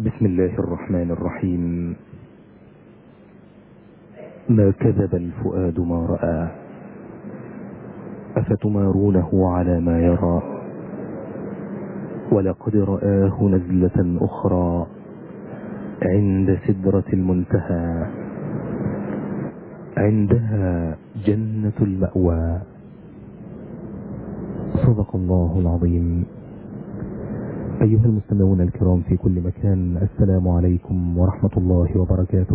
بسم الله الرحمن الرحيم. ما كذب الفؤاد ما رأى، أفتمارونه على ما يرى، ولقد رآه نزلة أخرى عند سدرة المنتهى، عندها جنة المأوى. صدق الله العظيم. أيها المستمعون الكرام في كل مكان، السلام عليكم ورحمة الله وبركاته.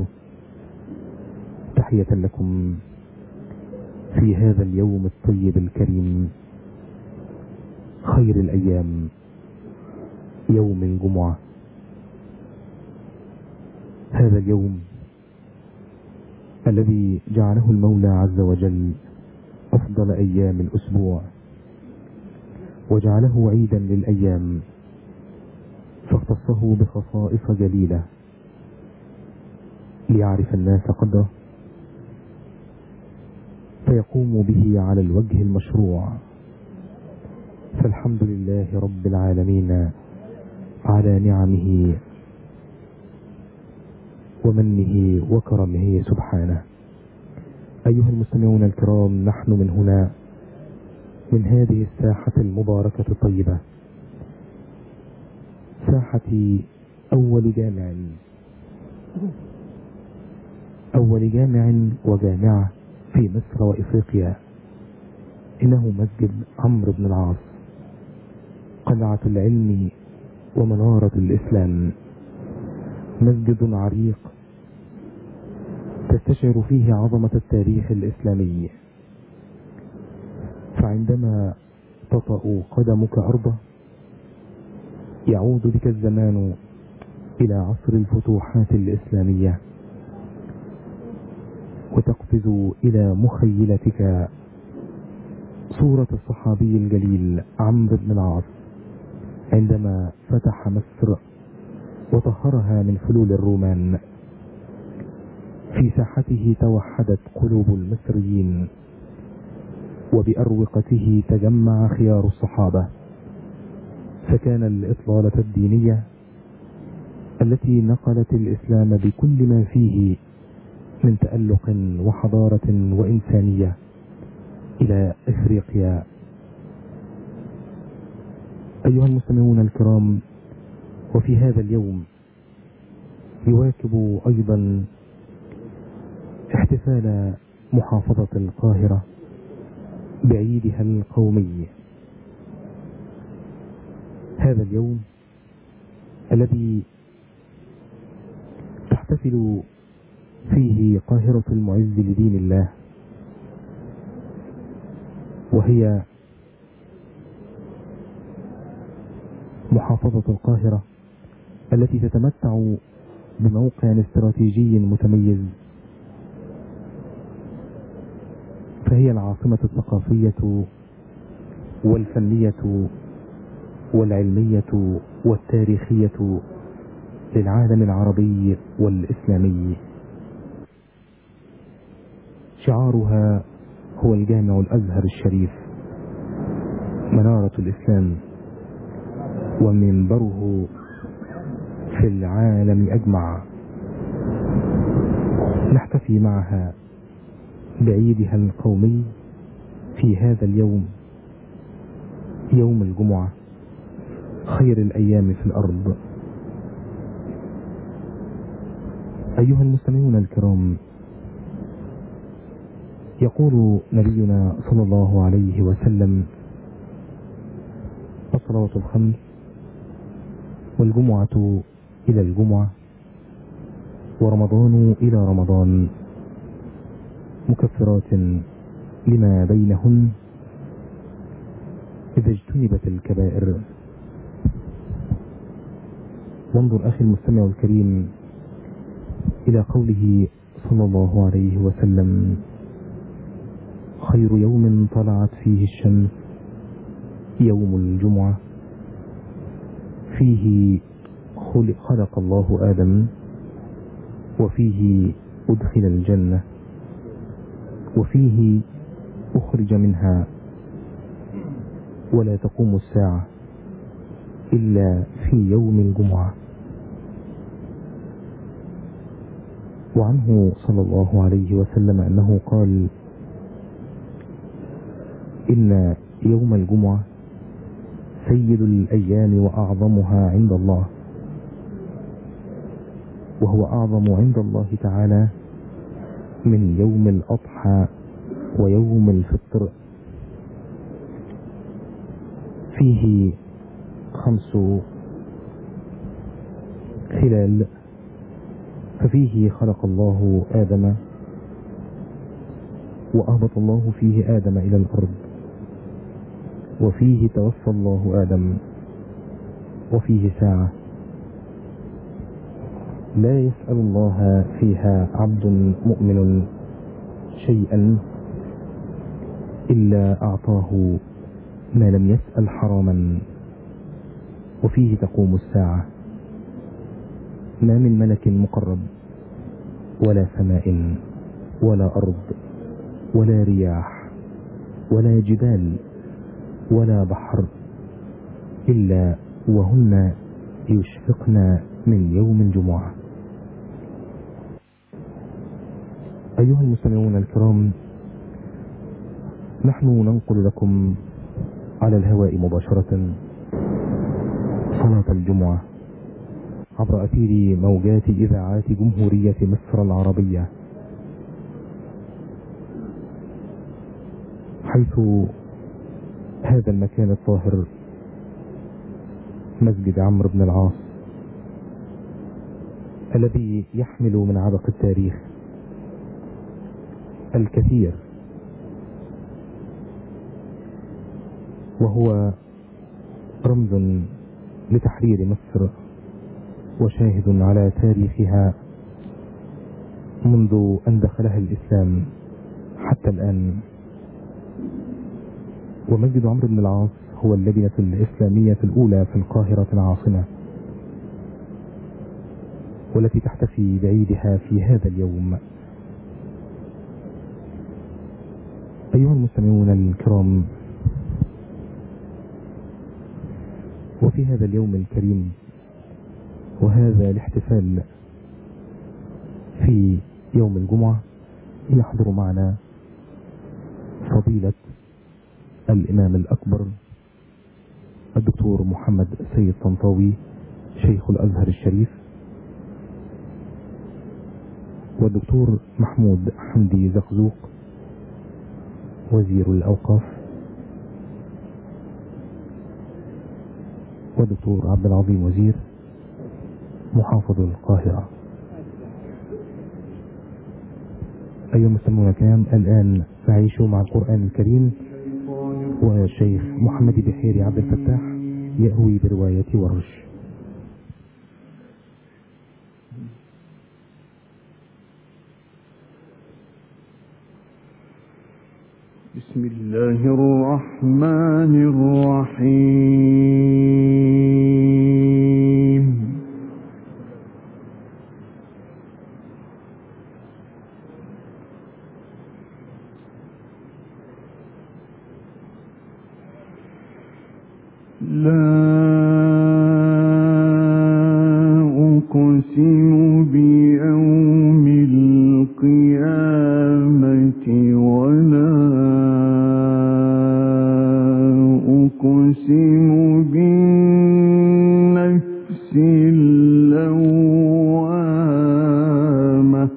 تحية لكم في هذا اليوم الطيب الكريم، خير الأيام، يوم الجمعة. هذا اليوم الذي جعله المولى عز وجل أفضل أيام الأسبوع، وجعله عيدا للأيام، فاختصه بخصائص جليلة ليعرف الناس قدره، فيقوم به على الوجه المشروع. فالحمد لله رب العالمين على نعمه ومنه وكرمه سبحانه. أيها المستمعون الكرام، نحن من هنا، من هذه الساحة المباركة الطيبة، ساحة أول جامع وجامعة في مصر وإفريقيا، إنه مسجد عمرو بن العاص، قلعة العلم ومنارة الإسلام. مسجد عريق تستشعر فيه عظمة التاريخ الإسلامي، فعندما تطأ قدمك أرضه يعود بك الزمان إلى عصر الفتوحات الإسلامية، وتقفز إلى مخيلتك صورة الصحابي الجليل عمرو بن العاص عندما فتح مصر وطهرها من فلول الرومان. في ساحته توحدت قلوب المصريين، وبأروقته تجمع خيار الصحابة، فكان الإطلالة الدينية التي نقلت الإسلام بكل ما فيه من تألق وحضارة وإنسانية إلى إفريقيا. أيها المستمعون الكرام، وفي هذا اليوم يواكب أيضا احتفال محافظة القاهرة بعيدها القومي. هذا اليوم الذي تحتفل فيه قاهرة المعز لدين الله، وهي محافظة القاهرة التي تتمتع بموقع استراتيجي متميز، فهي العاصمة الثقافية والفنية والعلمية والتاريخية للعالم العربي والإسلامي. شعارها هو الجامع الأزهر الشريف، منارة الإسلام، ومنبره في العالم أجمع. نحتفي معها بعيدها القومي في هذا اليوم، يوم الجمعة، خير الأيام في الأرض. أيها المستمعون الكرام، يقول نبينا صلى الله عليه وسلم: الصلوات الخمس والجمعة إلى الجمعة ورمضان إلى رمضان مكفرات لما بينهن إذا اجتنبت الكبائر. وانظر أخي المستمع الكريم إلى قوله صلى الله عليه وسلم: خير يوم طلعت فيه الشمس يوم الجمعة، فيه خلق الله آدم، وفيه أدخل الجنة، وفيه أخرج منها، ولا تقوم الساعة إلا في يوم الجمعة. وعنه صلى الله عليه وسلم أنه قال: إن يوم الجمعة سيد الأيام وأعظمها عند الله، وهو أعظم عند الله تعالى من يوم الأضحى ويوم الفطر. فيه 5 خلال، ففيه خلق الله آدم وأهبط الله فيه آدم إلى الأرض، وفيه توفى الله آدم، وفيه ساعة لا يسأل الله فيها عبد مؤمن شيئا إلا أعطاه ما لم يسأل حراما، وفيه تقوم الساعة. ما من ملك مقرب ولا سماء ولا أرض ولا رياح ولا جبال ولا بحر إلا وهن يشفقن من يوم الجمعة. أيها المستمعون الكرام، نحن ننقل لكم على الهواء مباشرة صلاة الجمعة عبر أثير موجات إذاعات جمهورية مصر العربية، حيث هذا المكان الطاهر مسجد عمرو بن العاص الذي يحمل من عبق التاريخ الكثير، وهو رمز لتحرير مصر وشاهد على تاريخها منذ أن دخلها الإسلام حتى الآن. ومسجد عمرو بن العاص هو اللبنة الإسلامية الأولى في القاهرة العاصمة، والتي تحتفي بعيدها في هذا اليوم. أيها المستمعون الكرام، وفي هذا اليوم الكريم وهذا الاحتفال في يوم الجمعة يحضر معنا فضيلة الإمام الأكبر الدكتور محمد سيد طنطاوي شيخ الأزهر الشريف، والدكتور محمود حمدي زقزوق وزير الأوقاف، والدكتور عبد العظيم وزير محافظ القاهرة. أيها المستمعون الكرام، الآن نعيش مع القرآن الكريم والشيخ محمد بحيري عبد الفتاح يأوي برواية ورش. بسم الله الرحمن الرحيم. لا أقسم بيوم القيامة ولا أقسم بالنفس اللوامة.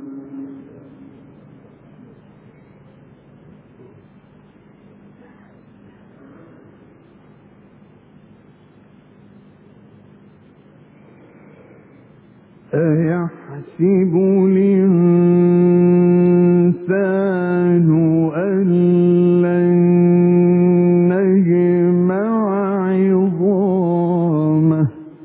أيحسب الإنسان أن لن نجمع عظامه.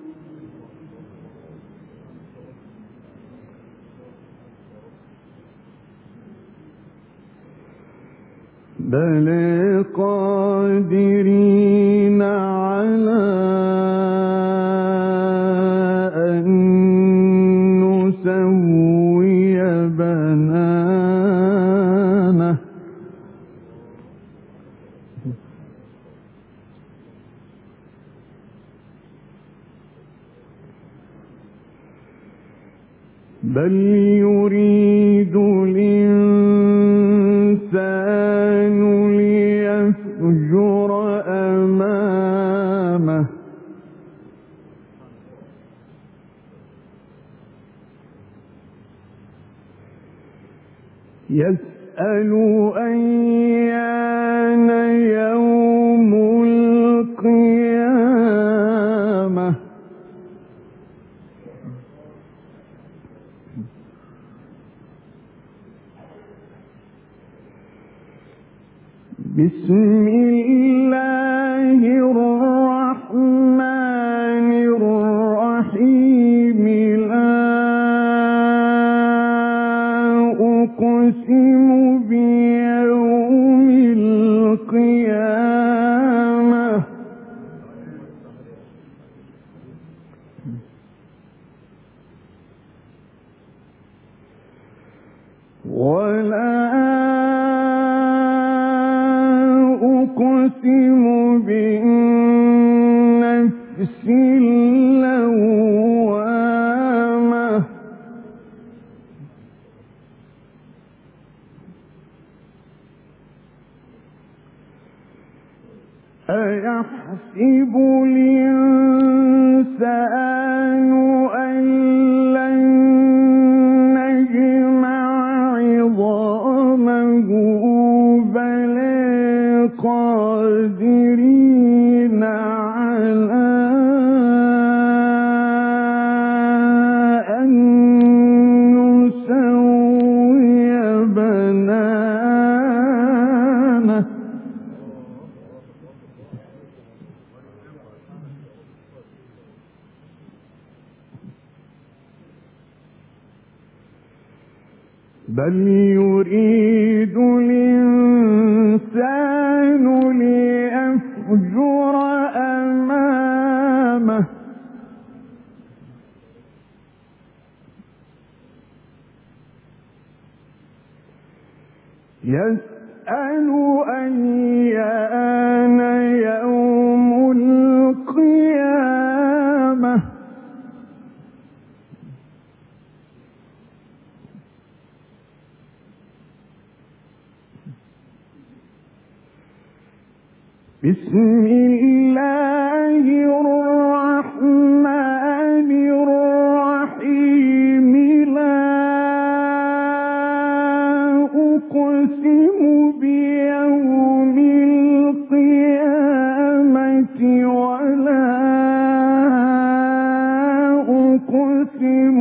بلى قادرين على أن نسوي بنانه. بل يريد الإنسان ليفجر أمامه يسأل أيان يوم القيامة بسم الله الرحمن الرحيم لا أقسم بيوم القيامة ولا أقسم بالنفس اللوامة أيحسب الإنسان أن لن نجمع عظامه بلى قادرين على أن نسوي بنانه بل يريد الإنسان ليفجر أمامه يسأل أيان يوم القيامة بسم الله الرحمن الرحيم لا أقسم بيوم القيامة ولا أقسم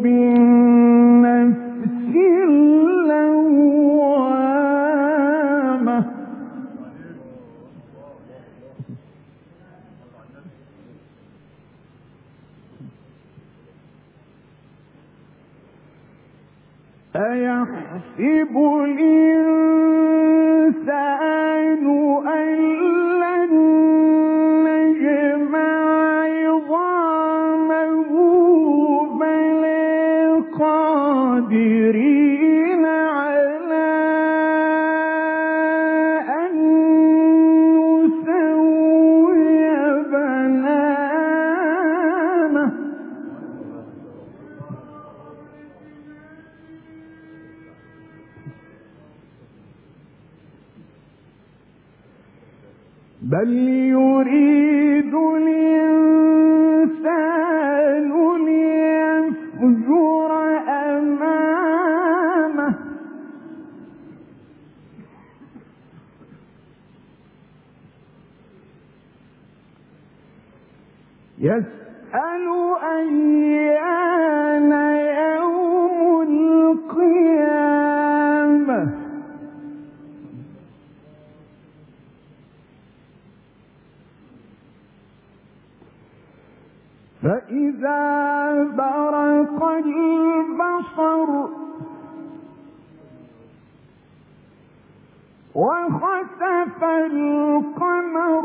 بالنفس اللوامة أيحسب الإنسان أن لن نجمع عظامه بلى قادرين على أن نسوي بنانه بل يريد الإنسان ليفجر أمامه يسأل أيان يوم القيامة فإذا برق البصر وخسف القمر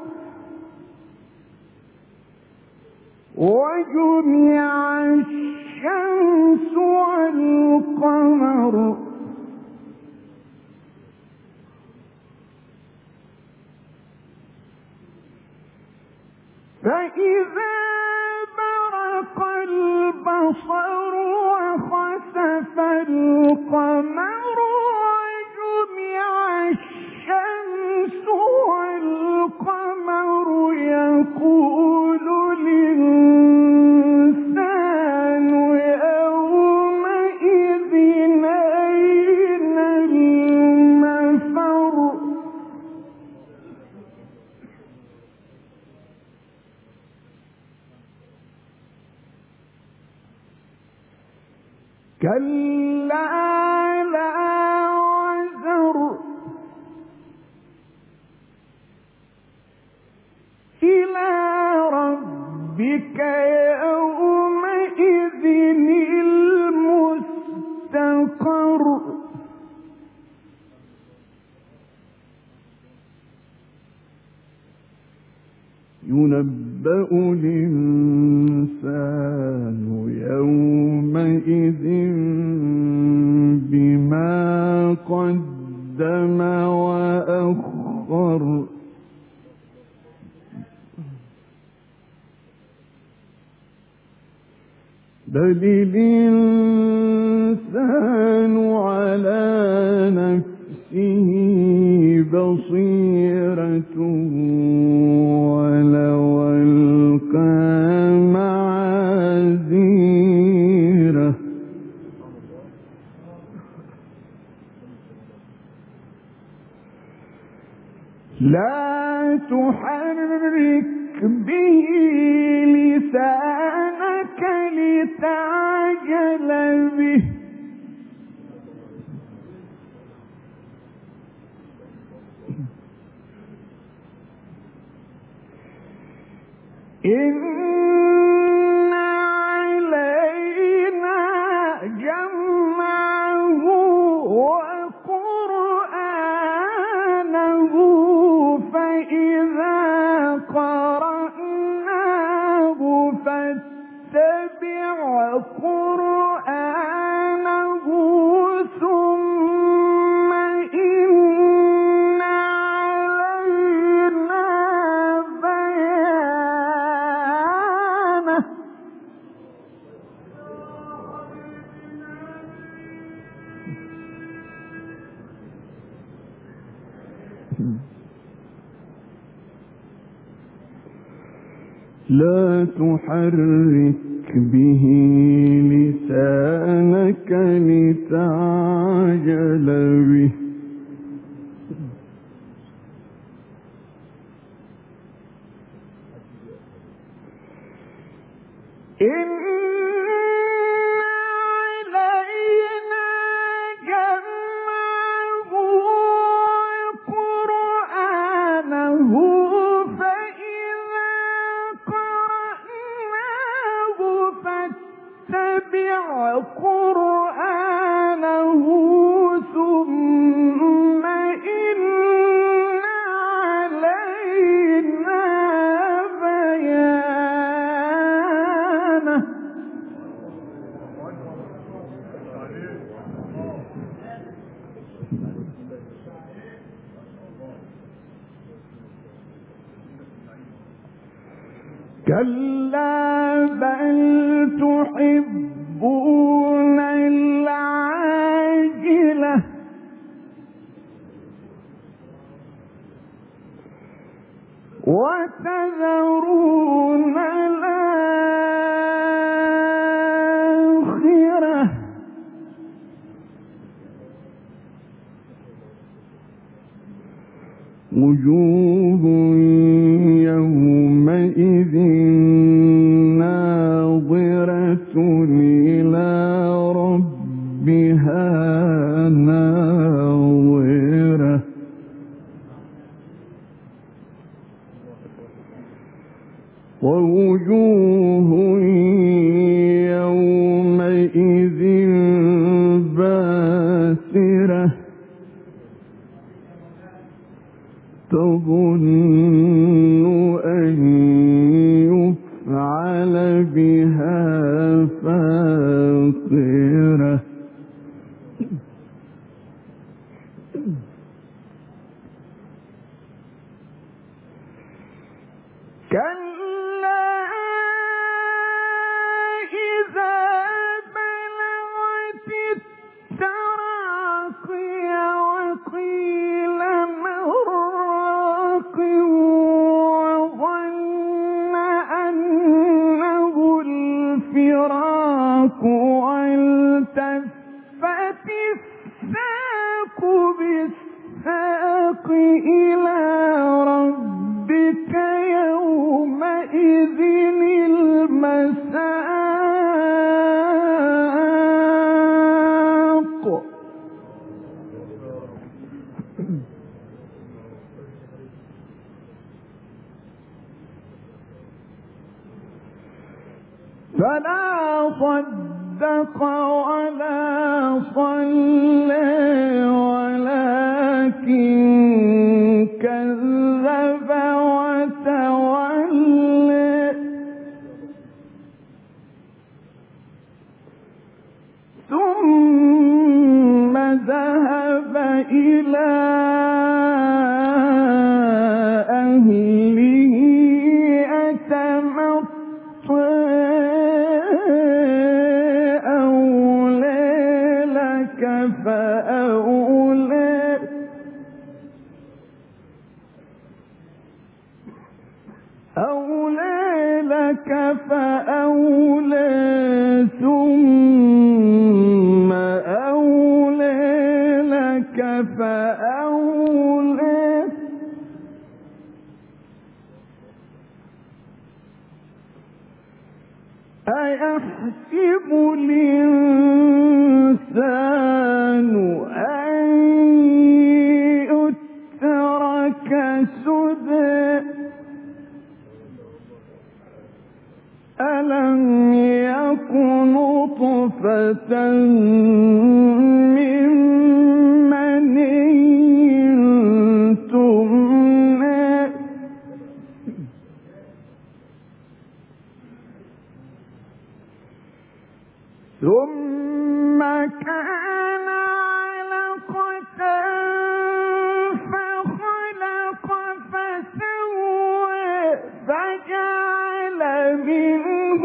وجمع الشمس والقمر فإذا برق البصر وخسف القمر وجمع الشمس والقمر يقول الإنسان يومئذ أين المفر كلا لا وزر إلى ربك يومئذ المستقر ينبأ الإنسان يومئذ بما قدم وأخر بل الإنسان على نفسه بصيرة ولو ألقى معاذيره لا تحرك به لسانك لتعجل به إن علينا جمعه وقرآنه فإذا قرأناه فاتبع قرآنه ثم إن علينا بيانه لا تحرك به لسانك لتعجل به إن علينا جمعه وقرآنه فإذا قرأناه فاتبع قرآنه ثم إن علينا بيانه كلا بل تحبون العاجلة وتذرون الآخرة وجوه يومئذ ناظرة إلى ربها ناظرة ووجوه يومئذ باسرة تظن أن يفعل بها فاقرة كلا إذا بلغت التراقي الساق والتفت الساق بالساق إلى ربك يومئذ المساق فلا صدق ولا صلى ولكن كذب وتولى ثم ذهب إلى أهله يتمطى أولى لك فأولى ثم أولى لك فأولى أيحسب الإنسان أن يترك سدى ألم يكن نطفة من مني تمنى ثم كان علقة فخلق فسوى فجعل منه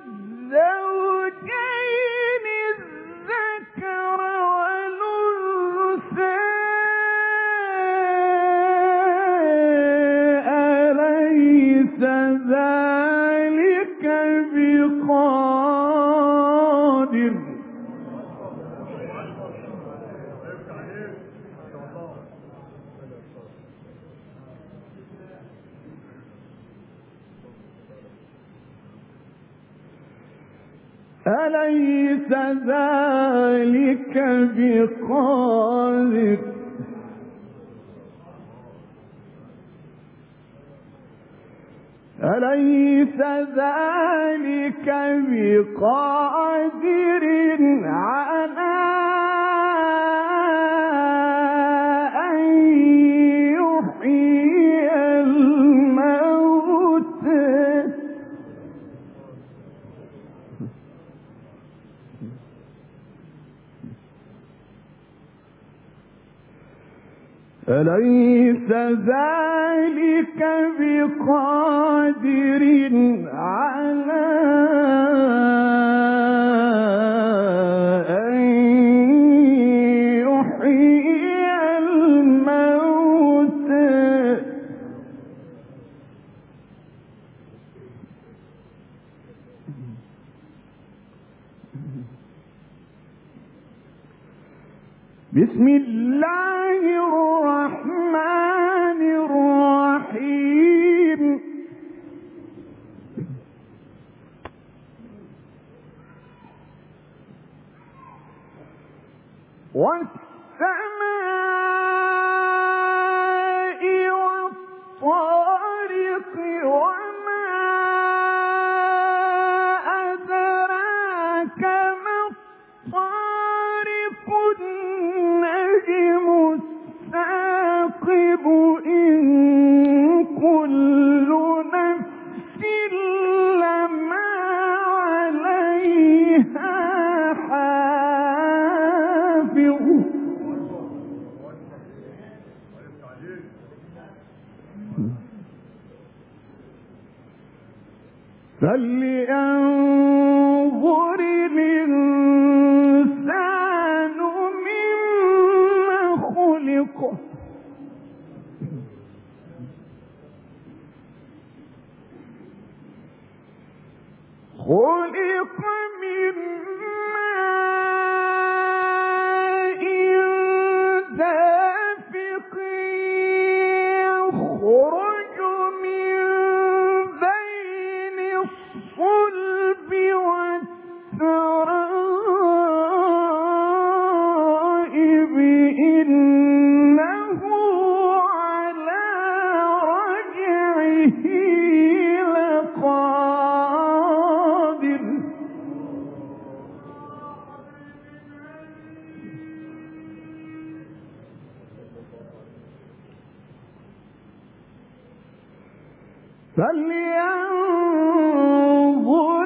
الزوجين الذكر والأنثى أليس ذلك بقادر أليس ذلك بقادر أليس ذلك بقادر على أن يحيي الموتى أليس ذلك بقادر على أن يحيي الموتى بسم الله الرحمن الرحيم والسماء والطارق وما أدراك ما الطارق النجم الثاقب إن كل نفس لما عليها حافظ فلينظر الإنسان مما خلق خلق من فلينظر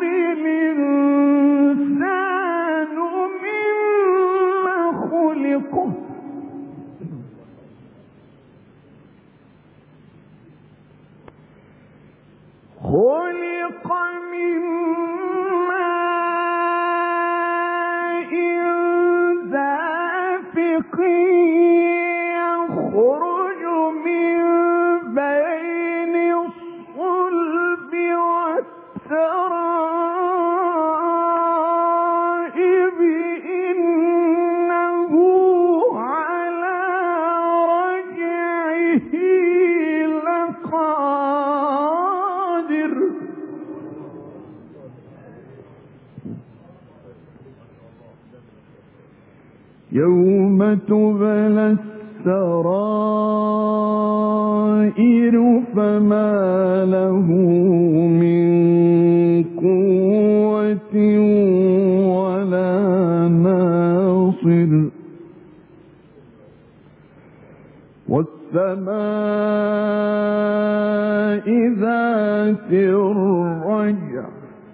الإنسان مما خلق خلق من ماء دافق يخرج من بين الصلب والترائب إنه على رجعه لقادر يوم تبلى السرائر فما له من قوة ولا ناصر والسماء ذات الرجع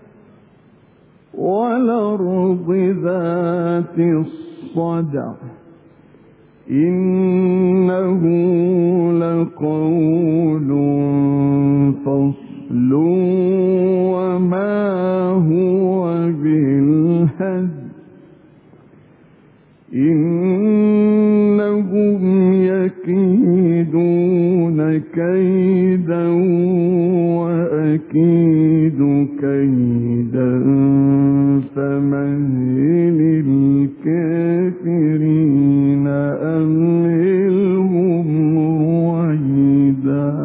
والأرض ذات الصدع إنه لقول فصل وما هو بالهزل إنهم يكيدون كيدا وأكيد كيدا فمهل الكافرين أمهلهم رويدا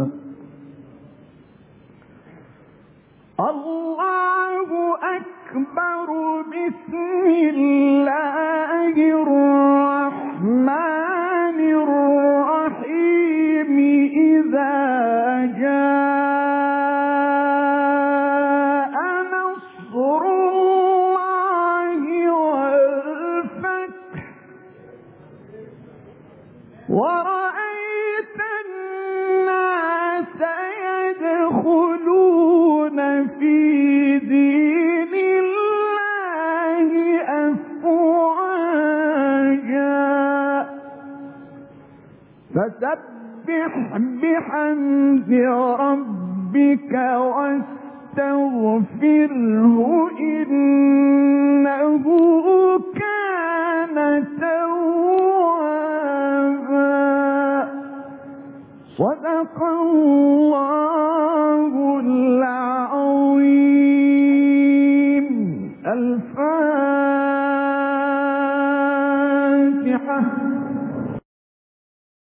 الله أكبر بسم الله الرحمن الرحيم إذا جاء نصر الله والفتح ورأيت الناس يدخلون في دين الله أفواجا فسبح بحمد ربك واستغفره إنه كان توابا صدق الله العظيم الفاتحة